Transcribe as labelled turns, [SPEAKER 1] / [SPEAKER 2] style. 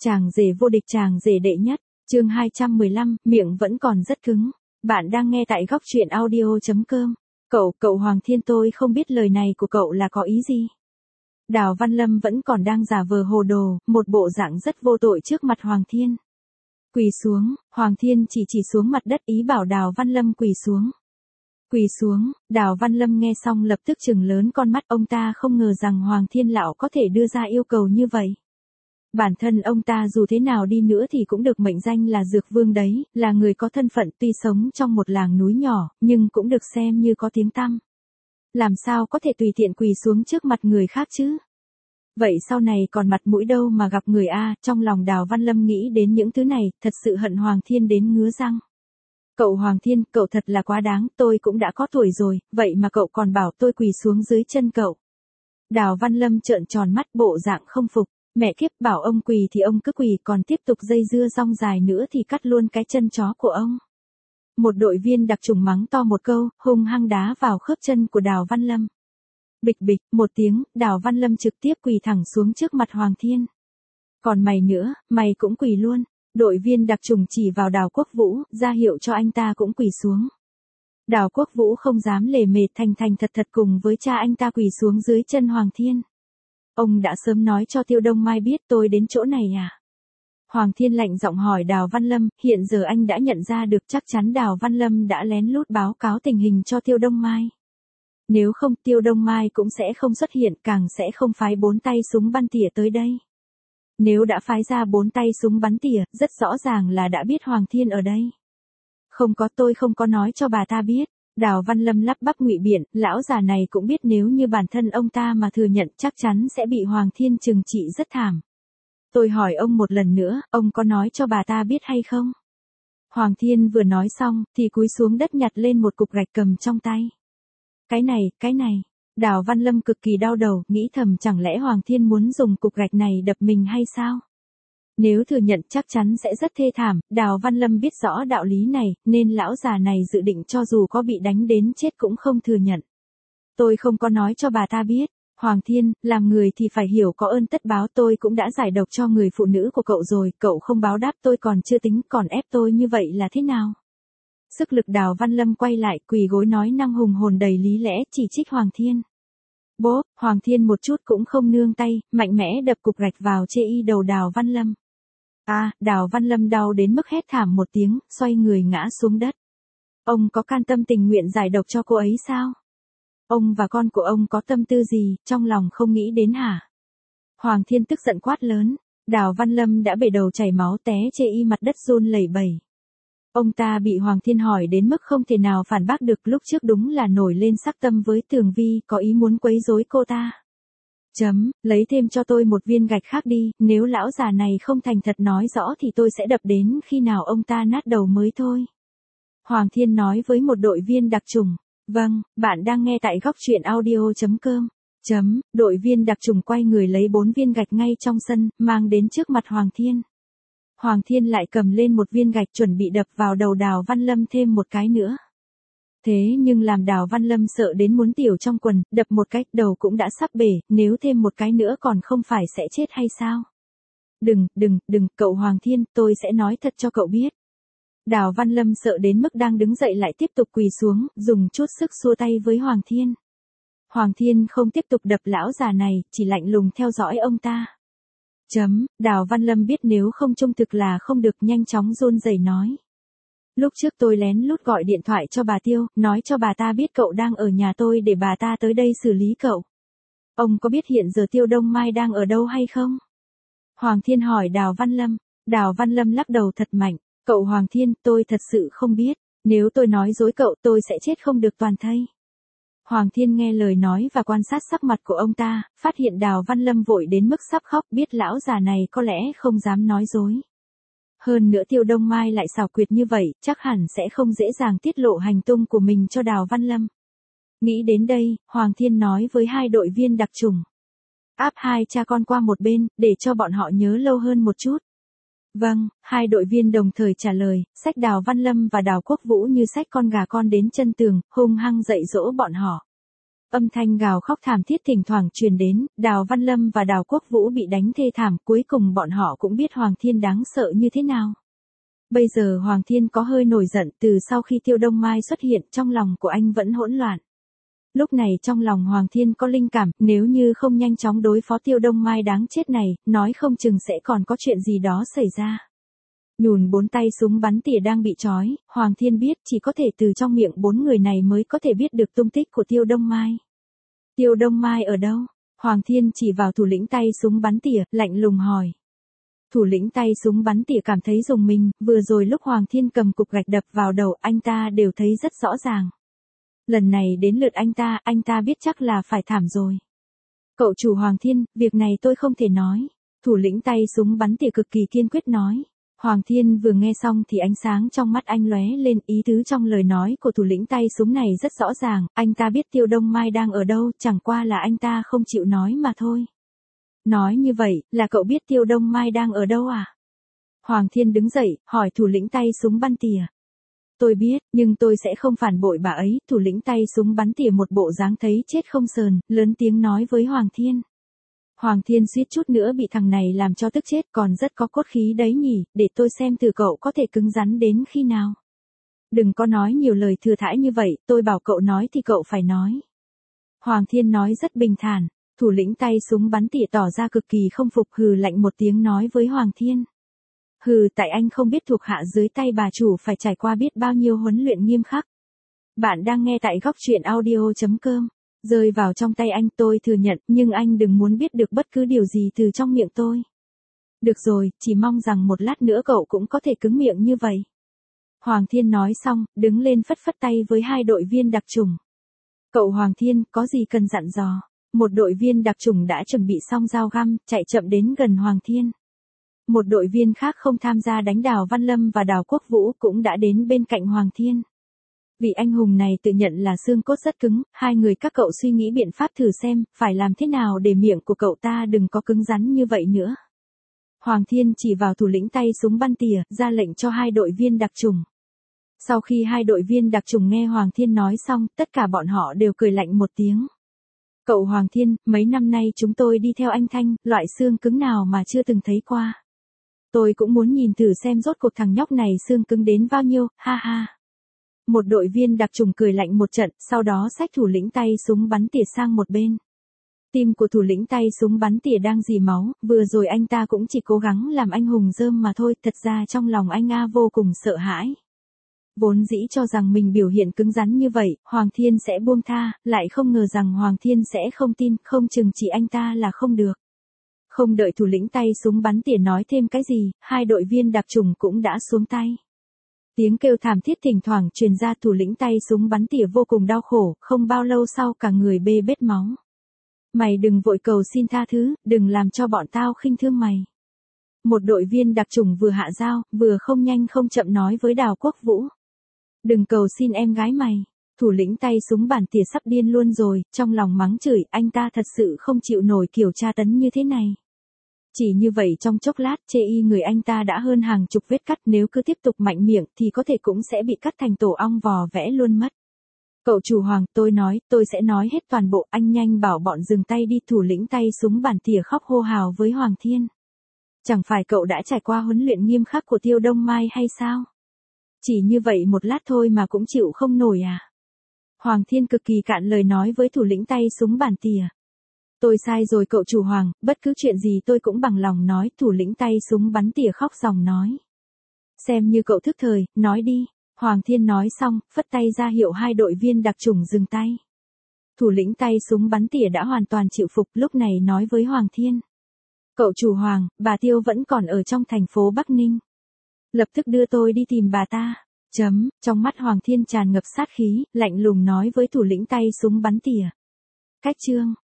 [SPEAKER 1] Chàng rể vô địch, chàng rể đệ nhất, chương 215, miệng vẫn còn rất cứng. Bạn đang nghe tại góc truyện audio.com. Cậu Hoàng Thiên, tôi không biết lời này của cậu là có ý gì. Đào Văn Lâm vẫn còn đang giả vờ hồ đồ, một bộ dạng rất vô tội trước mặt Hoàng Thiên. Quỳ xuống, Hoàng Thiên chỉ xuống mặt đất ý bảo Đào Văn Lâm quỳ xuống. Quỳ xuống, Đào Văn Lâm nghe xong lập tức trừng lớn con mắt, ông ta không ngờ rằng Hoàng Thiên lão có thể đưa ra yêu cầu như vậy. Bản thân ông ta dù thế nào đi nữa thì cũng được mệnh danh là Dược Vương đấy, là người có thân phận tuy sống trong một làng núi nhỏ, nhưng cũng được xem như có tiếng tăm. Làm sao có thể tùy tiện quỳ xuống trước mặt người khác chứ? Vậy sau này còn mặt mũi đâu mà gặp người a? Trong lòng Đào Văn Lâm nghĩ đến những thứ này, thật sự hận Hoàng Thiên đến ngứa răng. Cậu Hoàng Thiên, cậu thật là quá đáng, tôi cũng đã có tuổi rồi, vậy mà cậu còn bảo tôi quỳ xuống dưới chân cậu. Đào Văn Lâm trợn tròn mắt, bộ dạng không phục. Mẹ kiếp, bảo ông quỳ thì ông cứ quỳ, còn tiếp tục dây dưa rong dài nữa thì cắt luôn cái chân chó của ông. Một đội viên đặc chủng mắng to một câu, hung hăng đá vào khớp chân của Đào Văn Lâm. Bịch bịch, một tiếng, Đào Văn Lâm trực tiếp quỳ thẳng xuống trước mặt Hoàng Thiên. Còn mày nữa, mày cũng quỳ luôn. Đội viên đặc chủng chỉ vào Đào Quốc Vũ, ra hiệu cho anh ta cũng quỳ xuống. Đào Quốc Vũ không dám lề mề, thành thật cùng với cha anh ta quỳ xuống dưới chân Hoàng Thiên. Ông đã sớm nói cho Tiêu Đông Mai biết tôi đến chỗ này à? Hoàng Thiên lạnh giọng hỏi Đào Văn Lâm, hiện giờ anh đã nhận ra được chắc chắn Đào Văn Lâm đã lén lút báo cáo tình hình cho Tiêu Đông Mai. Nếu không, Tiêu Đông Mai cũng sẽ không xuất hiện, càng sẽ không phái 4 tay súng bắn tỉa tới đây. Nếu đã phái ra 4 tay súng bắn tỉa, rất rõ ràng là đã biết Hoàng Thiên ở đây. Không có, tôi không có nói cho bà ta biết. Đào Văn Lâm lắp bắp ngụy biện, lão già này cũng biết nếu như bản thân ông ta mà thừa nhận chắc chắn sẽ bị Hoàng Thiên trừng trị rất thảm. Tôi hỏi ông một lần nữa, ông có nói cho bà ta biết hay không? Hoàng Thiên vừa nói xong, thì cúi xuống đất nhặt lên một cục gạch cầm trong tay. Cái này, Đào Văn Lâm cực kỳ đau đầu, nghĩ thầm chẳng lẽ Hoàng Thiên muốn dùng cục gạch này đập mình hay sao? Nếu thừa nhận chắc chắn sẽ rất thê thảm, Đào Văn Lâm biết rõ đạo lý này, nên lão già này dự định cho dù có bị đánh đến chết cũng không thừa nhận. Tôi không có nói cho bà ta biết. Hoàng Thiên, làm người thì phải hiểu có ơn tất báo, tôi cũng đã giải độc cho người phụ nữ của cậu rồi, cậu không báo đáp tôi còn chưa tính, còn ép tôi như vậy là thế nào? Sức lực Đào Văn Lâm quay lại, quỳ gối nói năng hùng hồn đầy lý lẽ, chỉ trích Hoàng Thiên. Bố, Hoàng Thiên một chút cũng không nương tay, mạnh mẽ đập cục gạch vào chê y đầu Đào Văn Lâm. Đào Văn Lâm đau đến mức hét thảm một tiếng, xoay người ngã xuống đất. Ông có can tâm tình nguyện giải độc cho cô ấy sao? Ông và con của ông có tâm tư gì, trong lòng không nghĩ đến hả? Hoàng Thiên tức giận quát lớn. Đào Văn Lâm đã bể đầu chảy máu té chê y, mặt đất run lẩy bẩy. Ông ta bị Hoàng Thiên hỏi đến mức không thể nào phản bác được, lúc trước đúng là nổi lên sắc tâm với Tường Vi, có ý muốn quấy rối cô ta. Lấy thêm cho tôi một viên gạch khác đi, nếu lão già này không thành thật nói rõ thì tôi sẽ đập đến khi nào ông ta nát đầu mới thôi. Hoàng Thiên nói với một đội viên đặc chủng. Vâng, bạn đang nghe tại góc truyện audio.com. Đội viên đặc chủng quay người lấy 4 viên gạch ngay trong sân, mang đến trước mặt Hoàng Thiên. Hoàng Thiên lại cầm lên một viên gạch chuẩn bị đập vào đầu Đào Văn Lâm thêm một cái nữa. Thế nhưng làm Đào Văn Lâm sợ đến muốn tiểu trong quần, đập một cái, đầu cũng đã sắp bể, nếu thêm một cái nữa còn không phải sẽ chết hay sao? Đừng, cậu Hoàng Thiên, tôi sẽ nói thật cho cậu biết. Đào Văn Lâm sợ đến mức đang đứng dậy lại tiếp tục quỳ xuống, dùng chút sức xua tay với Hoàng Thiên. Hoàng Thiên không tiếp tục đập lão già này, chỉ lạnh lùng theo dõi ông ta. Đào Văn Lâm biết nếu không trung thực là không được, nhanh chóng run rẩy nói. Lúc trước tôi lén lút gọi điện thoại cho bà Tiêu, nói cho bà ta biết cậu đang ở nhà tôi để bà ta tới đây xử lý cậu. Ông có biết hiện giờ Tiêu Đông Mai đang ở đâu hay không? Hoàng Thiên hỏi Đào Văn Lâm. Đào Văn Lâm lắc đầu thật mạnh. Cậu Hoàng Thiên, tôi thật sự không biết, nếu tôi nói dối cậu tôi sẽ chết không được toàn thây. Hoàng Thiên nghe lời nói và quan sát sắc mặt của ông ta, phát hiện Đào Văn Lâm vội đến mức sắp khóc, biết lão già này có lẽ không dám nói dối. Hơn nữa Tiêu Đông Mai lại xảo quyệt như vậy, chắc hẳn sẽ không dễ dàng tiết lộ hành tung của mình cho Đào Văn Lâm. Nghĩ đến đây, Hoàng Thiên nói với 2 đội viên đặc chủng. Áp 2 cha con qua một bên, để cho bọn họ nhớ lâu hơn một chút. Vâng, 2 đội viên đồng thời trả lời, xách Đào Văn Lâm và Đào Quốc Vũ như xách con gà con đến chân tường, hung hăng dạy dỗ bọn họ. Âm thanh gào khóc thảm thiết thỉnh thoảng truyền đến, Đào Văn Lâm và Đào Quốc Vũ bị đánh thê thảm, cuối cùng bọn họ cũng biết Hoàng Thiên đáng sợ như thế nào. Bây giờ Hoàng Thiên có hơi nổi giận, từ sau khi Tiêu Đông Mai xuất hiện, trong lòng của anh vẫn hỗn loạn. Lúc này trong lòng Hoàng Thiên có linh cảm, nếu như không nhanh chóng đối phó Tiêu Đông Mai đáng chết này, nói không chừng sẽ còn có chuyện gì đó xảy ra. Nhùn 4 tay súng bắn tỉa đang bị trói, Hoàng Thiên biết chỉ có thể từ trong miệng 4 người này mới có thể biết được tung tích của Tiêu Đông Mai. Tiêu Đông Mai ở đâu? Hoàng Thiên chỉ vào thủ lĩnh tay súng bắn tỉa, lạnh lùng hỏi. Thủ lĩnh tay súng bắn tỉa cảm thấy rùng mình, vừa rồi lúc Hoàng Thiên cầm cục gạch đập vào đầu anh ta đều thấy rất rõ ràng. Lần này đến lượt anh ta biết chắc là phải thảm rồi. Cậu chủ Hoàng Thiên, việc này tôi không thể nói. Thủ lĩnh tay súng bắn tỉa cực kỳ kiên quyết nói. Hoàng Thiên vừa nghe xong thì ánh sáng trong mắt anh lóe lên, ý tứ trong lời nói của thủ lĩnh tay súng này rất rõ ràng, anh ta biết Tiêu Đông Mai đang ở đâu, chẳng qua là anh ta không chịu nói mà thôi. Nói như vậy, là cậu biết Tiêu Đông Mai đang ở đâu à? Hoàng Thiên đứng dậy, hỏi thủ lĩnh tay súng bắn tỉa. Tôi biết, nhưng tôi sẽ không phản bội bà ấy, thủ lĩnh tay súng bắn tỉa một bộ dáng thấy chết không sờn, lớn tiếng nói với Hoàng Thiên. Hoàng Thiên suýt chút nữa bị thằng này làm cho tức chết, còn rất có cốt khí đấy nhỉ, để tôi xem từ cậu có thể cứng rắn đến khi nào. Đừng có nói nhiều lời thừa thãi như vậy, tôi bảo cậu nói thì cậu phải nói. Hoàng Thiên nói rất bình thản, thủ lĩnh tay súng bắn tỉa tỏ ra cực kỳ không phục, hừ lạnh một tiếng nói với Hoàng Thiên. Hừ, tại anh không biết thuộc hạ dưới tay bà chủ phải trải qua biết bao nhiêu huấn luyện nghiêm khắc. Bạn đang nghe tại góc truyện audio.com. Rơi vào trong tay anh tôi thừa nhận, nhưng anh đừng muốn biết được bất cứ điều gì từ trong miệng tôi. Được rồi, chỉ mong rằng một lát nữa cậu cũng có thể cứng miệng như vậy. Hoàng Thiên nói xong, đứng lên phất phất tay với 2 đội viên đặc chủng. Cậu Hoàng Thiên, có gì cần dặn dò? Một đội viên đặc chủng đã chuẩn bị xong dao găm, chạy chậm đến gần Hoàng Thiên. Một đội viên khác không tham gia đánh Đào Văn Lâm và Đào Quốc Vũ cũng đã đến bên cạnh Hoàng Thiên. Vị anh hùng này tự nhận là xương cốt rất cứng, 2 người các cậu suy nghĩ biện pháp thử xem, phải làm thế nào để miệng của cậu ta đừng có cứng rắn như vậy nữa. Hoàng Thiên chỉ vào thủ lĩnh tay súng bắn tỉa, ra lệnh cho 2 đội viên đặc chủng. Sau khi 2 đội viên đặc chủng nghe Hoàng Thiên nói xong, tất cả bọn họ đều cười lạnh một tiếng. Cậu Hoàng Thiên, mấy năm nay chúng tôi đi theo anh Thanh, loại xương cứng nào mà chưa từng thấy qua. Tôi cũng muốn nhìn thử xem rốt cuộc thằng nhóc này xương cứng đến bao nhiêu, ha ha. Một đội viên đặc chủng cười lạnh một trận, sau đó xách thủ lĩnh tay súng bắn tỉa sang một bên. Tim của thủ lĩnh tay súng bắn tỉa đang rỉ máu, vừa rồi anh ta cũng chỉ cố gắng làm anh hùng rơm mà thôi, thật ra trong lòng anh vô cùng sợ hãi. Vốn dĩ cho rằng mình biểu hiện cứng rắn như vậy, Hoàng Thiên sẽ buông tha, lại không ngờ rằng Hoàng Thiên sẽ không tin, không chừng chỉ anh ta là không được. Không đợi thủ lĩnh tay súng bắn tỉa nói thêm cái gì, 2 đội viên đặc chủng cũng đã xuống tay. Tiếng kêu thảm thiết thỉnh thoảng truyền ra, thủ lĩnh tay súng bắn tỉa vô cùng đau khổ, không bao lâu sau cả người bê bết máu. Mày đừng vội cầu xin tha thứ, đừng làm cho bọn tao khinh thương mày. Một đội viên đặc chủng vừa hạ dao, vừa không nhanh không chậm nói với Đào Quốc Vũ. Đừng cầu xin em gái mày. Thủ lĩnh tay súng bắn tỉa sắp điên luôn rồi, trong lòng mắng chửi, anh ta thật sự không chịu nổi kiểu tra tấn như thế này. Chỉ như vậy trong chốc lát, chê y người anh ta đã hơn hàng chục vết cắt, nếu cứ tiếp tục mạnh miệng thì có thể cũng sẽ bị cắt thành tổ ong vò vẽ luôn mất. Cậu chủ Hoàng, tôi sẽ nói hết toàn bộ, anh nhanh bảo bọn dừng tay đi. Thủ lĩnh tay súng bắn tỉa khóc hô hào với Hoàng Thiên. Chẳng phải cậu đã trải qua huấn luyện nghiêm khắc của Tiêu Đông Mai hay sao? Chỉ như vậy một lát thôi mà cũng chịu không nổi à? Hoàng Thiên cực kỳ cạn lời nói với thủ lĩnh tay súng bắn tỉa. Tôi sai rồi cậu chủ Hoàng, bất cứ chuyện gì tôi cũng bằng lòng nói. Thủ lĩnh tay súng bắn tỉa khóc ròng nói. Xem như cậu thức thời, nói đi. Hoàng Thiên nói xong, phất tay ra hiệu 2 đội viên đặc chủng dừng tay. Thủ lĩnh tay súng bắn tỉa đã hoàn toàn chịu phục, lúc này nói với Hoàng Thiên. Cậu chủ Hoàng, bà Tiêu vẫn còn ở trong thành phố Bắc Ninh. Lập tức đưa tôi đi tìm bà ta. Trong mắt Hoàng Thiên tràn ngập sát khí, lạnh lùng nói với thủ lĩnh tay súng bắn tỉa. Cách chương